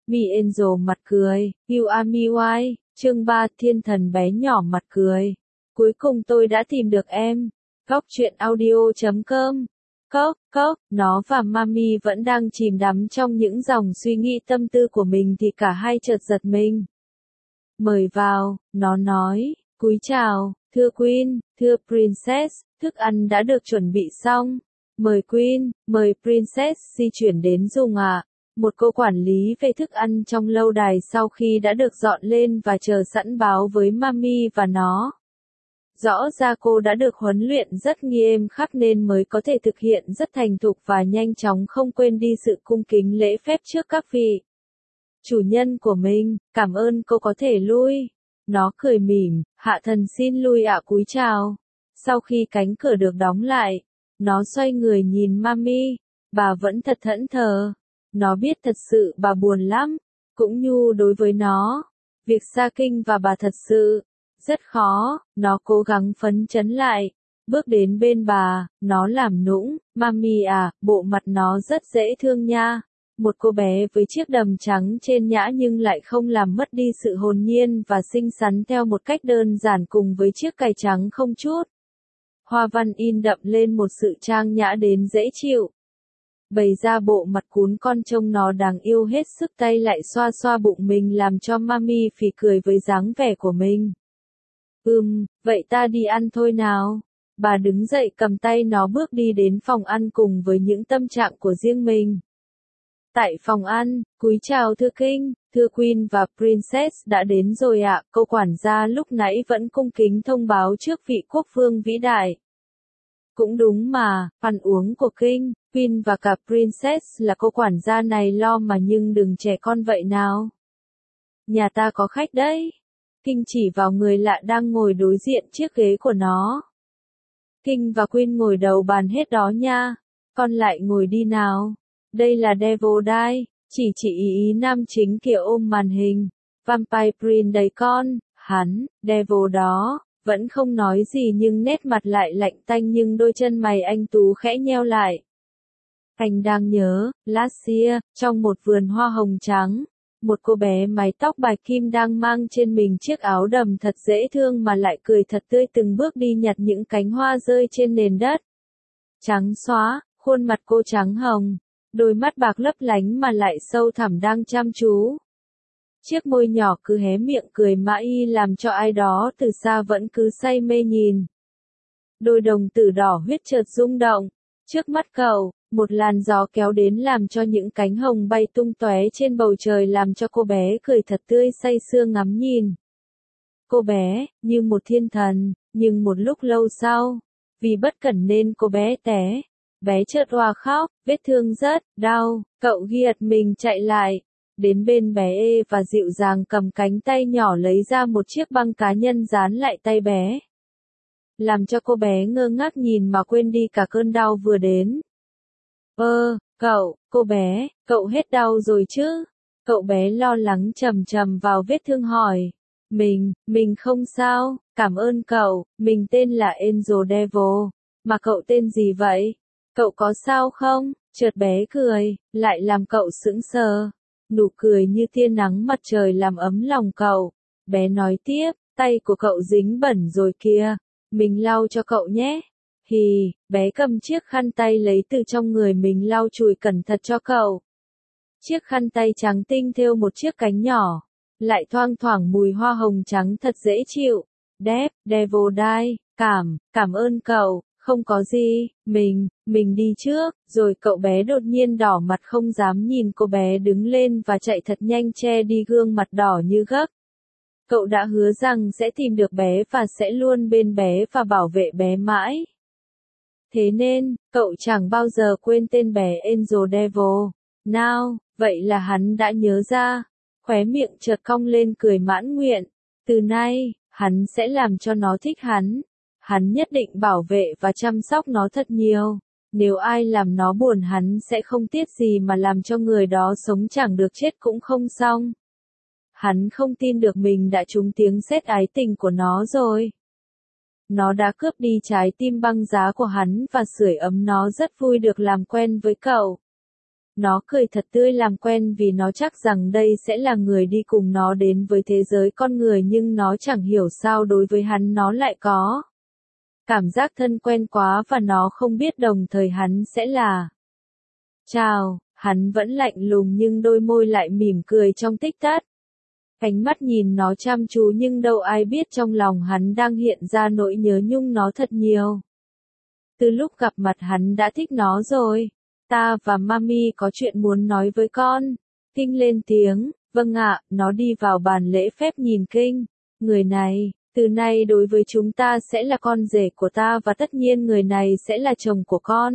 Mi Angel mặt cười, You are me why, chương 3 thiên thần bé nhỏ mặt cười. Cuối cùng tôi đã tìm được em. Góc truyện audio.com. Nó và Mami vẫn đang chìm đắm trong những dòng suy nghĩ tâm tư của mình thì cả hai chợt giật mình. Mời vào, nó nói, cúi chào, thưa Queen, thưa Princess, thức ăn đã được chuẩn bị xong. Mời Queen, mời Princess di chuyển đến dùng ạ. Một cô quản lý về thức ăn trong lâu đài sau khi đã được dọn lên và chờ sẵn báo với Mami và nó. Rõ ra cô đã được huấn luyện rất nghiêm khắc nên mới có thể thực hiện rất thành thục và nhanh chóng không quên đi sự cung kính lễ phép trước các vị chủ nhân của mình. Cảm ơn cô có thể lui. Nó cười mỉm, hạ thần xin lui ạ cúi chào. Sau khi cánh cửa được đóng lại, nó xoay người nhìn Mami. Bà vẫn thật thẫn thờ. Nó biết thật sự bà buồn lắm. Cũng như đối với nó, việc xa kinh và bà thật sự rất khó. Nó cố gắng phấn chấn lại. Bước đến bên bà, nó làm nũng, Mami à, bộ mặt nó rất dễ thương nha. Một cô bé với chiếc đầm trắng trên nhã nhưng lại không làm mất đi sự hồn nhiên và xinh xắn theo một cách đơn giản cùng với chiếc cài trắng không chút hoa văn in đậm lên một sự trang nhã đến dễ chịu. Bày ra bộ mặt cún con trông nó đáng yêu hết sức, tay lại xoa xoa bụng mình làm cho Mami phì cười với dáng vẻ của mình. Vậy ta đi ăn thôi nào. Bà đứng dậy cầm tay nó bước đi đến phòng ăn cùng với những tâm trạng của riêng mình. Tại phòng ăn, cúi chào thưa King, thưa Queen và Princess đã đến rồi ạ. Cô quản gia lúc nãy vẫn cung kính thông báo trước vị quốc vương vĩ đại. Cũng đúng mà, ăn uống của King, Queen và cả Princess là cô quản gia này lo mà nhưng đừng trẻ con vậy nào. Nhà ta có khách đấy. King chỉ vào người lạ đang ngồi đối diện chiếc ghế của nó. King và Queen ngồi đầu bàn hết đó nha. Con lại ngồi đi nào. Đây là Devil Dai, chỉ ý nam chính kia ôm màn hình. Vampire Prince đấy con, hắn, Devil đó, vẫn không nói gì nhưng nét mặt lại lạnh tanh nhưng đôi chân mày anh tú khẽ nheo lại. Anh đang nhớ, last year, trong một vườn hoa hồng trắng, một cô bé mái tóc bạch kim đang mang trên mình chiếc áo đầm thật dễ thương mà lại cười thật tươi từng bước đi nhặt những cánh hoa rơi trên nền đất. Trắng xóa, khuôn mặt cô trắng hồng. Đôi mắt bạc lấp lánh mà lại sâu thẳm đang chăm chú. Chiếc môi nhỏ cứ hé miệng cười mãi làm cho ai đó từ xa vẫn cứ say mê nhìn. Đôi đồng tử đỏ huyết chợt rung động. Trước mắt cậu, một làn gió kéo đến làm cho những cánh hồng bay tung tóe trên bầu trời làm cho cô bé cười thật tươi say sưa ngắm nhìn. Cô bé, như một thiên thần, nhưng một lúc lâu sau, vì bất cẩn nên cô bé té. Bé chợt òa khóc, vết thương rất đau, cậu giật mình chạy lại, đến bên bé và dịu dàng cầm cánh tay nhỏ lấy ra một chiếc băng cá nhân dán lại tay bé. Làm cho cô bé ngơ ngác nhìn mà quên đi cả cơn đau vừa đến. Cô bé, cậu hết đau rồi chứ? Cậu bé lo lắng chầm vào vết thương hỏi. Mình không sao, cảm ơn cậu, mình tên là Angel Devil, mà cậu tên gì vậy? Cậu có sao không? Chợt bé cười, lại làm cậu sững sờ. Nụ cười như tia nắng mặt trời làm ấm lòng cậu. Bé nói tiếp, tay của cậu dính bẩn rồi kìa. Mình lau cho cậu nhé. Bé cầm chiếc khăn tay lấy từ trong người mình lau chùi cẩn thận cho cậu. Chiếc khăn tay trắng tinh thêu một chiếc cánh nhỏ. Lại thoang thoảng mùi hoa hồng trắng thật dễ chịu. Devil Dai, cảm ơn cậu. Không có gì, mình đi trước, rồi cậu bé đột nhiên đỏ mặt không dám nhìn cô bé đứng lên và chạy thật nhanh che đi gương mặt đỏ như gấc. Cậu đã hứa rằng sẽ tìm được bé và sẽ luôn bên bé và bảo vệ bé mãi. Thế nên, cậu chẳng bao giờ quên tên bé Angel Devil. Nào, vậy là hắn đã nhớ ra. Khóe miệng chợt cong lên cười mãn nguyện. Từ nay, hắn sẽ làm cho nó thích hắn. Hắn nhất định bảo vệ và chăm sóc nó thật nhiều. Nếu ai làm nó buồn hắn sẽ không tiếc gì mà làm cho người đó sống chẳng được chết cũng không xong. Hắn không tin được mình đã trúng tiếng sét ái tình của nó rồi. Nó đã cướp đi trái tim băng giá của hắn và sưởi ấm nó rất vui được làm quen với cậu. Nó cười thật tươi làm quen vì nó chắc rằng đây sẽ là người đi cùng nó đến với thế giới con người, nhưng nó chẳng hiểu sao đối với hắn nó lại có cảm giác thân quen quá và nó không biết đồng thời hắn sẽ là. Chào, hắn vẫn lạnh lùng nhưng đôi môi lại mỉm cười trong tích tắc. Ánh mắt nhìn nó chăm chú nhưng đâu ai biết trong lòng hắn đang hiện ra nỗi nhớ nhung nó thật nhiều. Từ lúc gặp mặt hắn đã thích nó rồi. Ta và Mami có chuyện muốn nói với con. Kinh lên tiếng, vâng ạ, nó đi vào bàn lễ phép nhìn Kinh. Người này, từ nay đối với chúng ta sẽ là con rể của ta và tất nhiên người này sẽ là chồng của con.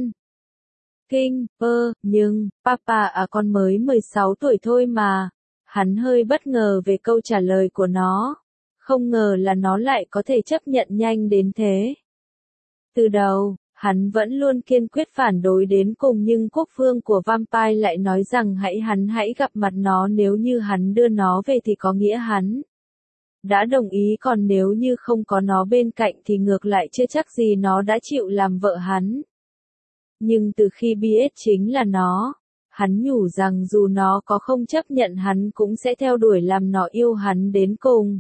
Kinh, nhưng, papa à con mới 16 tuổi thôi mà. Hắn hơi bất ngờ về câu trả lời của nó. Không ngờ là nó lại có thể chấp nhận nhanh đến thế. Từ đầu, hắn vẫn luôn kiên quyết phản đối đến cùng nhưng quốc vương của Vampire lại nói rằng hắn hãy gặp mặt nó, nếu như hắn đưa nó về thì có nghĩa hắn đã đồng ý, còn nếu như không có nó bên cạnh thì ngược lại chưa chắc gì nó đã chịu làm vợ hắn. Nhưng từ khi biết chính là nó, hắn nhủ rằng dù nó có không chấp nhận hắn cũng sẽ theo đuổi làm nó yêu hắn đến cùng.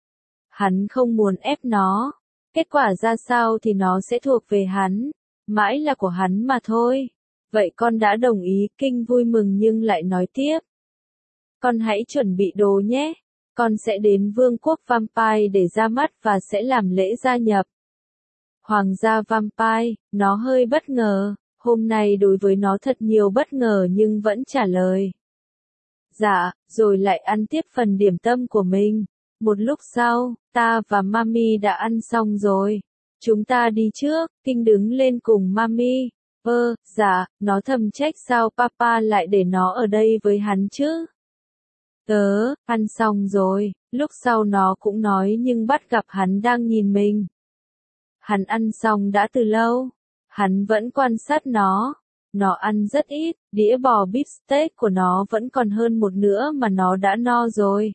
Hắn không muốn ép nó. Kết quả ra sao thì nó sẽ thuộc về hắn, mãi là của hắn mà thôi. Vậy con đã đồng ý, Kinh vui mừng nhưng lại nói tiếp. Con hãy chuẩn bị đồ nhé, con sẽ đến vương quốc Vampire để ra mắt và sẽ làm lễ gia nhập. Hoàng gia Vampire, nó hơi bất ngờ, hôm nay đối với nó thật nhiều bất ngờ nhưng vẫn trả lời. Dạ, rồi lại ăn tiếp phần điểm tâm của mình. Một lúc sau, ta và Mami đã ăn xong rồi. Chúng ta đi trước, Kinh đứng lên cùng Mami. Dạ, nó thầm trách sao papa lại để nó ở đây với hắn chứ. Tớ, ăn xong rồi, lúc sau nó cũng nói nhưng bắt gặp hắn đang nhìn mình. Hắn ăn xong đã từ lâu. Hắn vẫn quan sát nó. Nó ăn rất ít, đĩa bò beef steak của nó vẫn còn hơn một nửa mà nó đã no rồi.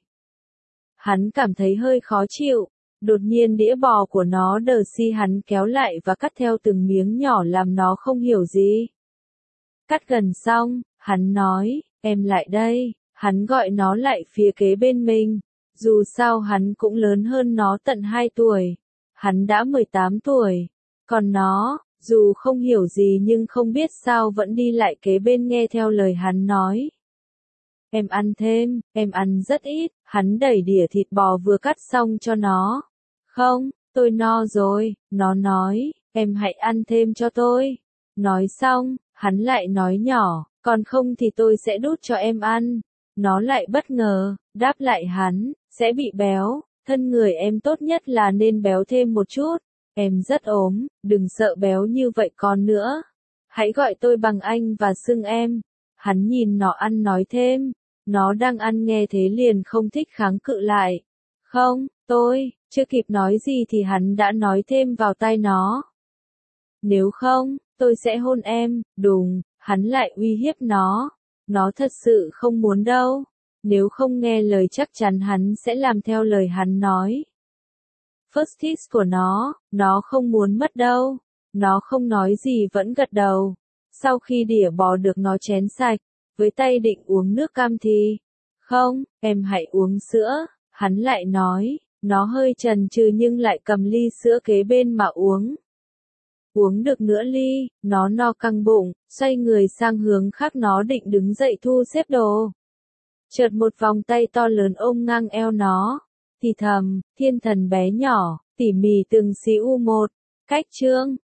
Hắn cảm thấy hơi khó chịu, đột nhiên đĩa bò của nó đờ si hắn kéo lại và cắt theo từng miếng nhỏ làm nó không hiểu gì. Cắt gần xong, hắn nói, em lại đây, hắn gọi nó lại phía kế bên mình, dù sao hắn cũng lớn hơn nó tận 2 tuổi, hắn đã 18 tuổi, còn nó, dù không hiểu gì nhưng không biết sao vẫn đi lại kế bên nghe theo lời hắn nói. Em ăn thêm, em ăn rất ít, hắn đẩy đĩa thịt bò vừa cắt xong cho nó. Không, tôi no rồi, nó nói, em hãy ăn thêm cho tôi. Nói xong, hắn lại nói nhỏ, còn không thì tôi sẽ đút cho em ăn. Nó lại bất ngờ, đáp lại hắn, sẽ bị béo, thân người em tốt nhất là nên béo thêm một chút. Em rất ốm, đừng sợ béo như vậy con nữa. Hãy gọi tôi bằng anh và xưng em. Hắn nhìn nó ăn nói thêm. Nó đang ăn nghe thế liền không thích kháng cự lại. Không, tôi, chưa kịp nói gì thì hắn đã nói thêm vào tai nó. Nếu không, tôi sẽ hôn em, đùng, hắn lại uy hiếp nó. Nó thật sự không muốn đâu. Nếu không nghe lời chắc chắn hắn sẽ làm theo lời hắn nói. First kiss của nó không muốn mất đâu. Nó không nói gì vẫn gật đầu. Sau khi đĩa bò được nó chén sạch, với tay định uống nước cam thì, không, em hãy uống sữa, hắn lại nói, nó hơi chần chừ nhưng lại cầm ly sữa kế bên mà uống. Uống được nửa ly, nó no căng bụng, xoay người sang hướng khác, nó định đứng dậy thu xếp đồ. Chợt một vòng tay to lớn ôm ngang eo nó, thì thầm, thiên thần bé nhỏ, tỉ mỉ từng xíu một, cách chương.